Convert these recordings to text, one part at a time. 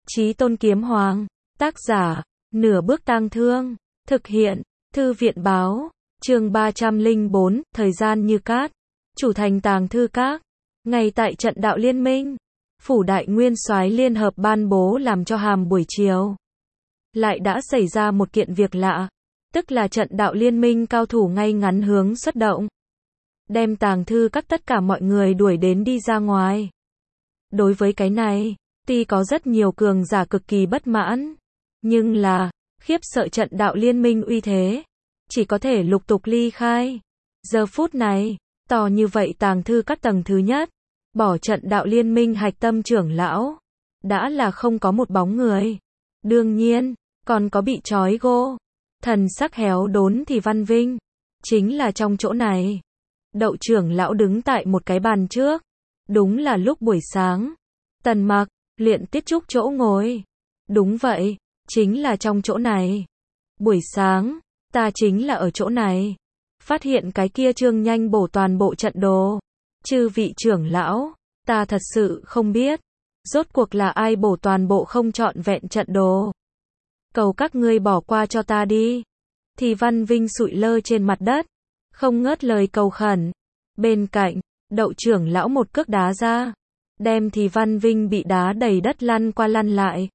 Chí Tôn Kiếm Hoàng. Tác giả, Nửa Bước Tang Thương. Thực hiện, Thư viện báo. Chương 304, thời gian như cát. Chủ thành Tàng Thư Các. Ngay tại trận đạo liên minh, phủ đại nguyên soái liên hợp ban bố làm cho hàm buổi chiều. Lại đã xảy ra một kiện việc lạ, tức là trận đạo liên minh cao thủ ngay ngắn hướng xuất động. Đem Tàng Thư Các tất cả mọi người đuổi đến đi ra ngoài. Đối với cái này, tuy có rất nhiều cường giả cực kỳ bất mãn, nhưng là, khiếp sợ trận đạo liên minh uy thế, chỉ có thể lục tục ly khai. Giờ phút này, to như vậy Tàng Thư Các tầng thứ nhất, bỏ trận đạo liên minh hạch tâm trưởng lão, đã là không có một bóng người. Đương nhiên, còn có bị trói gô, thần sắc héo đốn thì Văn Vinh, chính là trong chỗ này. Đậu trưởng lão đứng tại một cái bàn trước, đúng là lúc buổi sáng. Tần Mặc, luyện tiết trúc chỗ ngồi. Đúng vậy, chính là trong chỗ này. Buổi sáng, ta chính là ở chỗ này. Phát hiện cái kia Trương nhanh bổ toàn bộ trận đồ. Chư vị trưởng lão, ta thật sự không biết. Rốt cuộc là ai bổ toàn bộ không trọn vẹn trận đồ. Cầu các ngươi bỏ qua cho ta đi. Thì Văn Vinh sụi lơ trên mặt đất, không ngớt lời cầu khẩn. Bên cạnh, đậu trưởng lão một cước đá ra, đem thì Văn Vinh bị đá đầy đất lăn qua lăn lại.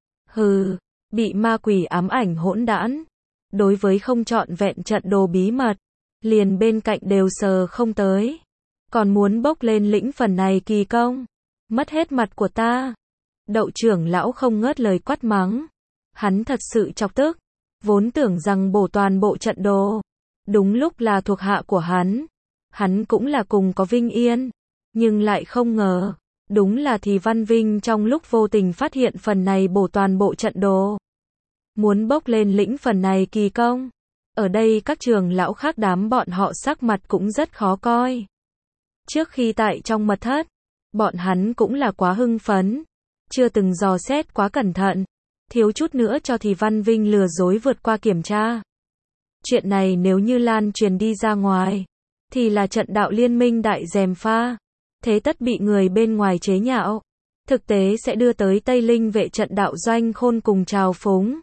Hừ, bị ma quỷ ám ảnh hỗn đản. Đối với không trọn vẹn trận đồ bí mật, liền bên cạnh đều sờ không tới. Còn muốn bốc lên lĩnh phần này kỳ công, mất hết mặt của ta. Đậu trưởng lão không ngớt lời quát mắng. Hắn thật sự chọc tức, vốn tưởng rằng bổ toàn bộ trận đồ, đúng lúc là thuộc hạ của hắn. Hắn cũng là cùng có vinh yên, nhưng lại không ngờ, đúng là thì Văn Vinh trong lúc vô tình phát hiện phần này bổ toàn bộ trận đồ. Muốn bốc lên lĩnh phần này kỳ công. Ở đây các trường lão khác đám bọn họ sắc mặt cũng rất khó coi. Trước khi tại trong mật thất, bọn hắn cũng là quá hưng phấn, chưa từng dò xét quá cẩn thận, thiếu chút nữa cho thì Văn Vinh lừa dối vượt qua kiểm tra. Chuyện này nếu như lan truyền đi ra ngoài, thì là trận đạo liên minh đại gièm pha, thế tất bị người bên ngoài chế nhạo. Thực tế sẽ đưa tới Tây Linh vệ trận đạo doanh khôn cùng trào phúng.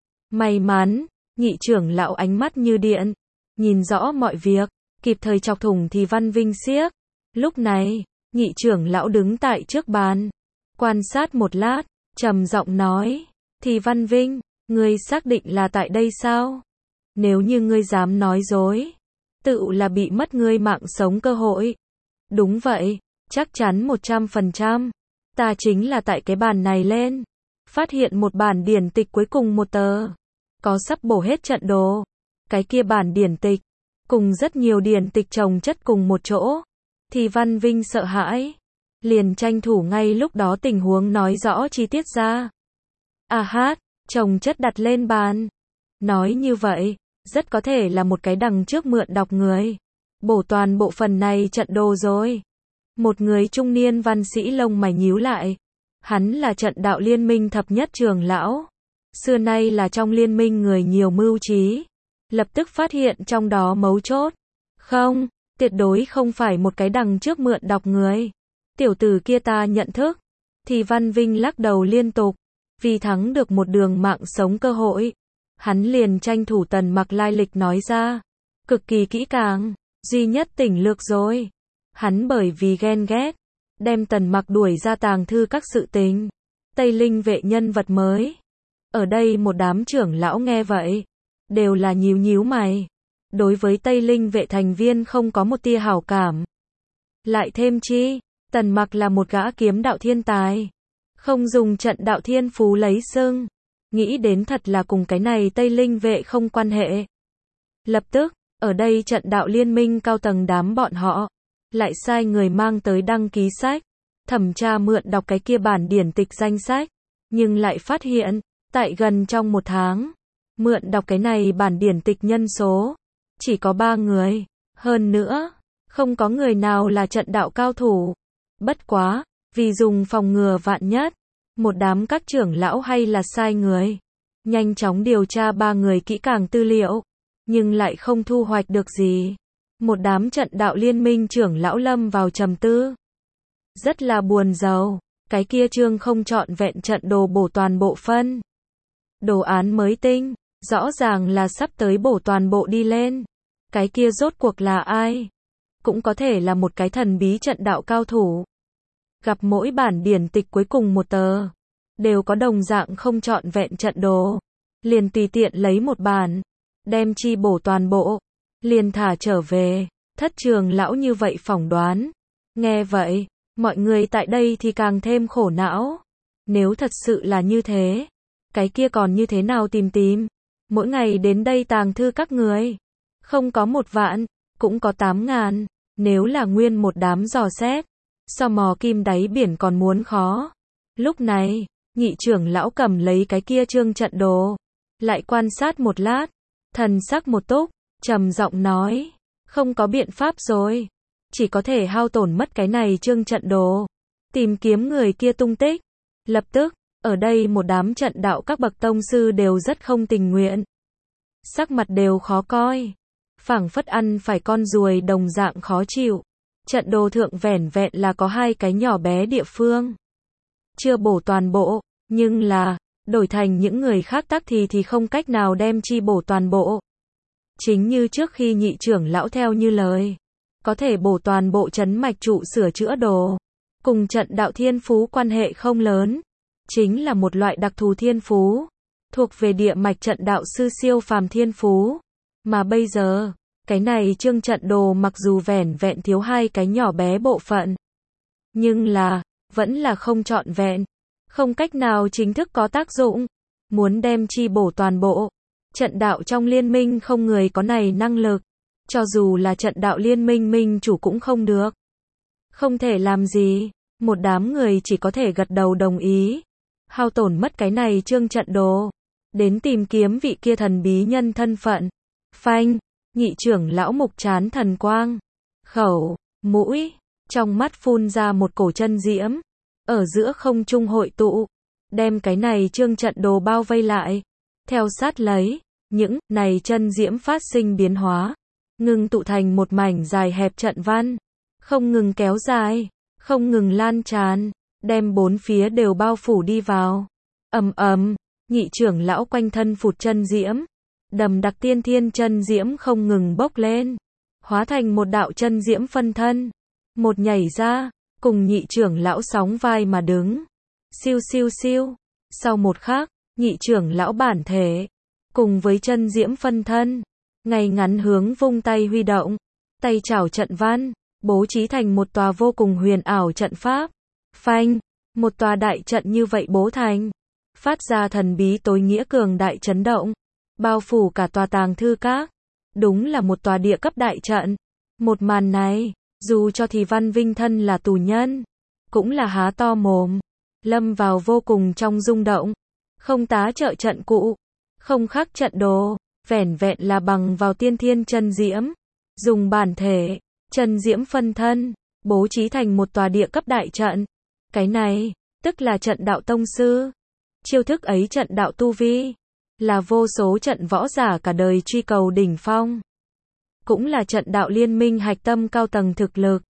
May mắn, nhị trưởng lão ánh mắt như điện, nhìn rõ mọi việc, kịp thời chọc thủng thì Văn Vinh xiếc. Lúc này, nhị trưởng lão đứng tại trước bàn, quan sát một lát, trầm giọng nói, thì Văn Vinh, ngươi xác định là tại đây sao? Nếu như ngươi dám nói dối, tự là bị mất ngươi mạng sống cơ hội. Đúng vậy, chắc chắn 100%. Ta chính là tại cái bàn này lên, phát hiện một bản điển tịch cuối cùng một tờ, có sắp bổ hết trận đồ. Cái kia bản điển tịch, cùng rất nhiều điển tịch chồng chất cùng một chỗ. Thì Văn Vinh sợ hãi, liền tranh thủ ngay lúc đó tình huống nói rõ chi tiết ra. À hát, chồng chất đặt lên bàn. Nói như vậy, rất có thể là một cái đằng trước mượn đọc người, bổ toàn bộ phần này trận đồ rồi. Một người trung niên văn sĩ lông mày nhíu lại. Hắn là trận đạo liên minh thập nhất trưởng lão. Xưa nay là trong liên minh người nhiều mưu trí. Lập tức phát hiện trong đó mấu chốt. Không, tuyệt đối không phải một cái đằng trước mượn đọc người. Tiểu tử kia ta nhận thức. Thì Văn Vinh lắc đầu liên tục. Vì thắng được một đường mạng sống cơ hội, hắn liền tranh thủ Tần Mặc lai lịch nói ra. Cực kỳ kỹ càng, duy nhất tỉnh lược rồi. Hắn bởi vì ghen ghét, đem Tần Mặc đuổi ra Tàng Thư Các sự tình. Tây Linh vệ nhân vật mới. Ở đây một đám trưởng lão nghe vậy, đều là nhíu nhíu mày. Đối với Tây Linh vệ thành viên không có một tia hảo cảm. Lại thêm chi, Tần Mặc là một gã kiếm đạo thiên tài. Không dùng trận đạo thiên phú lấy xưng. Nghĩ đến thật là cùng cái này Tây Linh vệ không quan hệ. Lập tức, ở đây trận đạo liên minh cao tầng đám bọn họ, lại sai người mang tới đăng ký sách, thẩm tra mượn đọc cái kia bản điển tịch danh sách. Nhưng lại phát hiện, tại gần trong một tháng, mượn đọc cái này bản điển tịch nhân số, chỉ có 3 người. Hơn nữa, không có người nào là trận đạo cao thủ. Bất quá, vì dùng phòng ngừa vạn nhất, một đám các trưởng lão hay là sai người, nhanh chóng điều tra 3 người kỹ càng tư liệu, nhưng lại không thu hoạch được gì. Một đám trận đạo liên minh trưởng lão lâm vào trầm tư. Rất là buồn rầu, cái kia chương không trọn vẹn trận đồ bổ toàn bộ phân. Đồ án mới tinh, rõ ràng là sắp tới bổ toàn bộ đi lên. Cái kia rốt cuộc là ai? Cũng có thể là một cái thần bí trận đạo cao thủ. Gặp mỗi bản điển tịch cuối cùng một tờ, đều có đồng dạng không trọn vẹn trận đồ. Liền tùy tiện lấy một bản, đem chi bổ toàn bộ, liền thả trở về. Thất trường lão như vậy phỏng đoán. Nghe vậy, mọi người tại đây thì càng thêm khổ não. Nếu thật sự là như thế, cái kia còn như thế nào tìm? Mỗi ngày đến đây tàng thư các người, không có 1 vạn, cũng có 8.000. Nếu là nguyên một đám dò xét, so mò kim đáy biển còn muốn khó. Lúc này, nhị trưởng lão cầm lấy cái kia chương trận đồ, lại quan sát một lát, thần sắc một túc, trầm giọng nói, không có biện pháp rồi, chỉ có thể hao tổn mất cái này chương trận đồ, tìm kiếm người kia tung tích. Lập tức, ở đây một đám trận đạo các bậc tông sư đều rất không tình nguyện, sắc mặt đều khó coi, phảng phất ăn phải con ruồi đồng dạng khó chịu. Trận đồ thượng vẻn vẹn là có 2 cái nhỏ bé địa phương, chưa bổ toàn bộ, nhưng là đổi thành những người khác tắc thì không cách nào đem chi bổ toàn bộ. Chính như trước khi nhị trưởng lão theo như lời, có thể bổ toàn bộ trấn mạch trụ sửa chữa đồ, cùng trận đạo thiên phú quan hệ không lớn, chính là một loại đặc thù thiên phú, thuộc về địa mạch trận đạo sư siêu phàm thiên phú. Mà bây giờ, cái này chương trận đồ mặc dù vẻn vẹn thiếu 2 cái nhỏ bé bộ phận, nhưng là, vẫn là không trọn vẹn, không cách nào chính thức có tác dụng. Muốn đem chi bổ toàn bộ, trận đạo trong liên minh không người có này năng lực, cho dù là trận đạo liên minh minh chủ cũng không được. Không thể làm gì, một đám người chỉ có thể gật đầu đồng ý, hao tổn mất cái này chương trận đồ, đến tìm kiếm vị kia thần bí nhân thân phận. Phanh, nhị trưởng lão mục chán thần quang, khẩu, mũi, trong mắt phun ra một cổ chân diễm, ở giữa không trung hội tụ, đem cái này chương trận đồ bao vây lại. Theo sát lấy, những này chân diễm phát sinh biến hóa, ngừng tụ thành một mảnh dài hẹp trận văn, không ngừng kéo dài, không ngừng lan tràn, đem 4 phía đều bao phủ đi vào. Ầm ầm, nhị trưởng lão quanh thân phụt chân diễm, đầm đặc tiên thiên chân diễm không ngừng bốc lên, hóa thành một đạo chân diễm phân thân, một nhảy ra, cùng nhị trưởng lão sóng vai mà đứng. Siêu siêu siêu, sau một khắc, nhị trưởng lão bản thể, cùng với chân diễm phân thân, ngay ngắn hướng vung tay huy động, tay chảo trận văn, bố trí thành một tòa vô cùng huyền ảo trận pháp. Phanh, một tòa đại trận như vậy bố thành, phát ra thần bí tối nghĩa cường đại chấn động, bao phủ cả tòa tàng thư các. Đúng là một tòa địa cấp đại trận. Một màn này, dù cho thì Văn Vinh thân là tù nhân, cũng là há to mồm, lâm vào vô cùng trong rung động. Không tá trợ trận cụ, không khắc trận đồ, vẻn vẹn là bằng vào tiên thiên chân diễm, dùng bản thể, chân diễm phân thân, bố trí thành một tòa địa cấp đại trận. Cái này, tức là trận đạo tông sư. Chiêu thức ấy trận đạo tu vi, là vô số trận võ giả cả đời truy cầu đỉnh phong. Cũng là trận đạo liên minh hạch tâm cao tầng thực lực.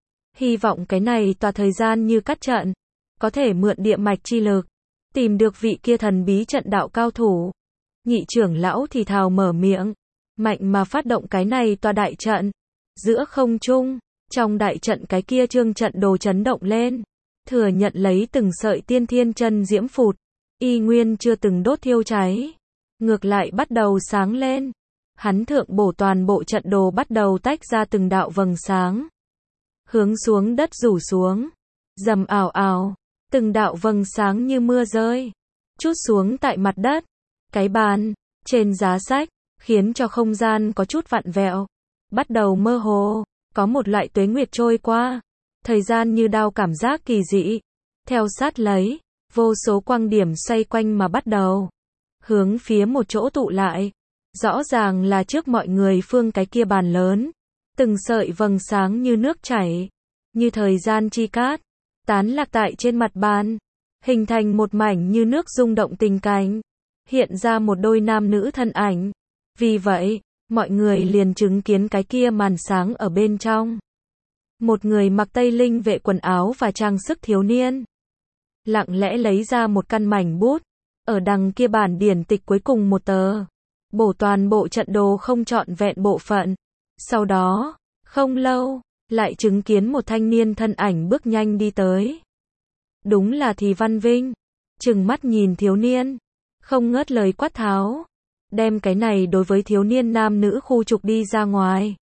Hy vọng cái này tòa thời gian như cắt trận, có thể mượn địa mạch chi lực, tìm được vị kia thần bí trận đạo cao thủ. Nhị trưởng lão thì thào mở miệng, mạnh mà phát động cái này tòa đại trận. Giữa không trung, trong đại trận cái kia chương trận đồ chấn động lên, thừa nhận lấy từng sợi tiên thiên chân diễm phụt, y nguyên chưa từng đốt thiêu cháy, ngược lại bắt đầu sáng lên. Hắn thượng bổ toàn bộ trận đồ bắt đầu tách ra từng đạo vầng sáng, hướng xuống đất rủ xuống, rầm ào ào, từng đạo vầng sáng như mưa rơi, trút xuống tại mặt đất, cái bàn, trên giá sách, khiến cho không gian có chút vặn vẹo, bắt đầu mơ hồ, có một loại tuế nguyệt trôi qua, thời gian như đao cảm giác kỳ dị. Theo sát lấy, vô số quang điểm xoay quanh mà bắt đầu hướng phía một chỗ tụ lại. Rõ ràng là trước mọi người phương cái kia bàn lớn, từng sợi vầng sáng như nước chảy, như thời gian chi cát, tán lạc tại trên mặt bàn, hình thành một mảnh như nước rung động tình cảnh, hiện ra một đôi nam nữ thân ảnh. Vì vậy, mọi người liền chứng kiến cái kia màn sáng ở bên trong. Một người mặc tây linh vệ quần áo và trang sức thiếu niên, lặng lẽ lấy ra một căn mảnh bút, ở đằng kia bản điển tịch cuối cùng một tờ, bổ toàn bộ trận đồ không trọn vẹn bộ phận. Sau đó, không lâu, lại chứng kiến một thanh niên thân ảnh bước nhanh đi tới. Đúng là Thì Văn Vinh, trừng mắt nhìn thiếu niên, không ngớt lời quát tháo, đem cái này đối với thiếu niên nam nữ khu trục đi ra ngoài.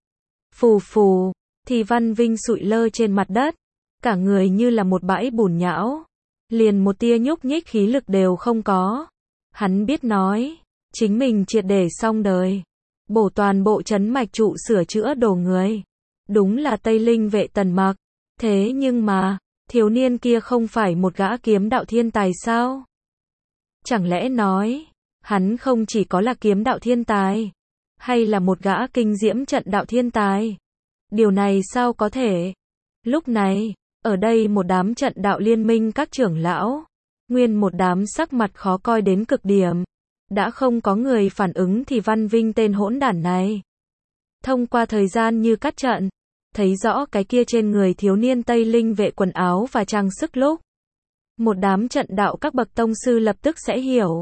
Phù phù, Thì Văn Vinh sụi lơ trên mặt đất, cả người như là một bãi bùn nhão, liền một tia nhúc nhích khí lực đều không có. Hắn biết nói, chính mình triệt để xong đời, bổ toàn bộ trấn mạch trụ sửa chữa đồ người. Đúng là Tây Linh vệ Tần Mặc, thế nhưng mà, thiếu niên kia không phải một gã kiếm đạo thiên tài sao? Chẳng lẽ nói, hắn không chỉ có là kiếm đạo thiên tài, hay là một gã kinh diễm trận đạo thiên tài? Điều này sao có thể? Lúc này, ở đây một đám trận đạo liên minh các trưởng lão, nguyên một đám sắc mặt khó coi đến cực điểm, đã không có người phản ứng Thì Văn Vinh tên hỗn đản này. Thông qua thời gian như cắt trận, thấy rõ cái kia trên người thiếu niên Tây Linh vệ quần áo và trang sức lúc, một đám trận đạo các bậc tông sư lập tức sẽ hiểu.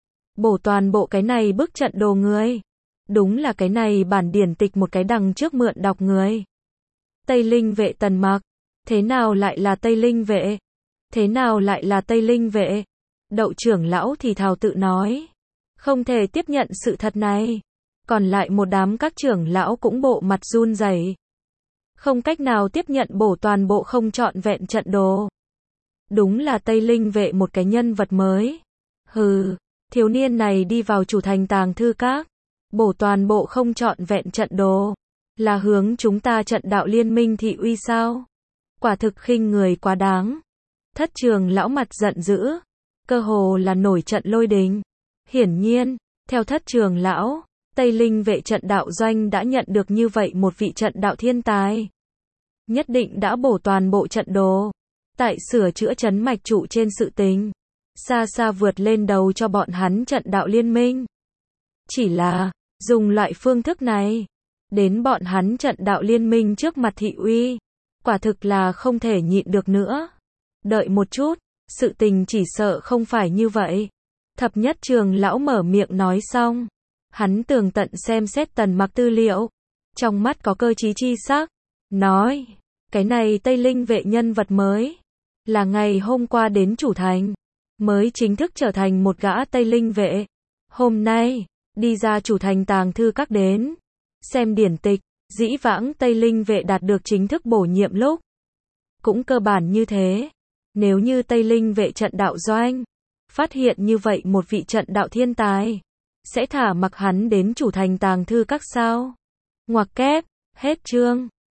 Bổ toàn bộ cái này bức trận đồ người. Đúng là cái này bản điển tịch một cái đằng trước mượn đọc người. Tây Linh vệ Tần Mặc. Thế nào lại là Tây Linh vệ? Thế nào lại là Tây Linh vệ? Đậu trưởng lão thì thào tự nói. Không thể tiếp nhận sự thật này. Còn lại một đám các trưởng lão cũng bộ mặt run rẩy, không cách nào tiếp nhận bổ toàn bộ không trọn vẹn trận đồ. Đúng là Tây Linh vệ một cái nhân vật mới. Hừ, thiếu niên này đi vào chủ thành Tàng Thư Các, bổ toàn bộ không trọn vẹn trận đồ, là hướng chúng ta trận đạo liên minh thị uy sao? Quả thực khinh người quá đáng. Thất trường lão mặt giận dữ, cơ hồ là nổi trận lôi đình. Hiển nhiên, theo thất trường lão, Tây Linh vệ trận đạo doanh đã nhận được như vậy một vị trận đạo thiên tài. Nhất định đã bổ toàn bộ trận đồ. Tại sửa chữa trấn mạch trụ trên sự tình, xa xa vượt lên đầu cho bọn hắn trận đạo liên minh. Chỉ là, dùng loại phương thức này, đến bọn hắn trận đạo liên minh trước mặt thị uy, quả thực là không thể nhịn được nữa. Đợi một chút, sự tình chỉ sợ không phải như vậy. Thập nhất trường lão mở miệng nói xong, hắn tường tận xem xét Tần Mặc tư liệu, trong mắt có cơ trí chi sắc, nói, cái này Tây Linh vệ nhân vật mới, là ngày hôm qua đến chủ thành, mới chính thức trở thành một gã Tây Linh vệ. Hôm nay, đi ra chủ thành Tàng Thư Các đến, xem điển tịch, dĩ vãng Tây Linh vệ đạt được chính thức bổ nhiệm lúc. Cũng cơ bản như thế, nếu như Tây Linh vệ trận đạo doanh, phát hiện như vậy một vị trận đạo thiên tài, sẽ thả mặc hắn đến chủ thành Tàng Thư Các sao? Ngoặc kép, hết chương.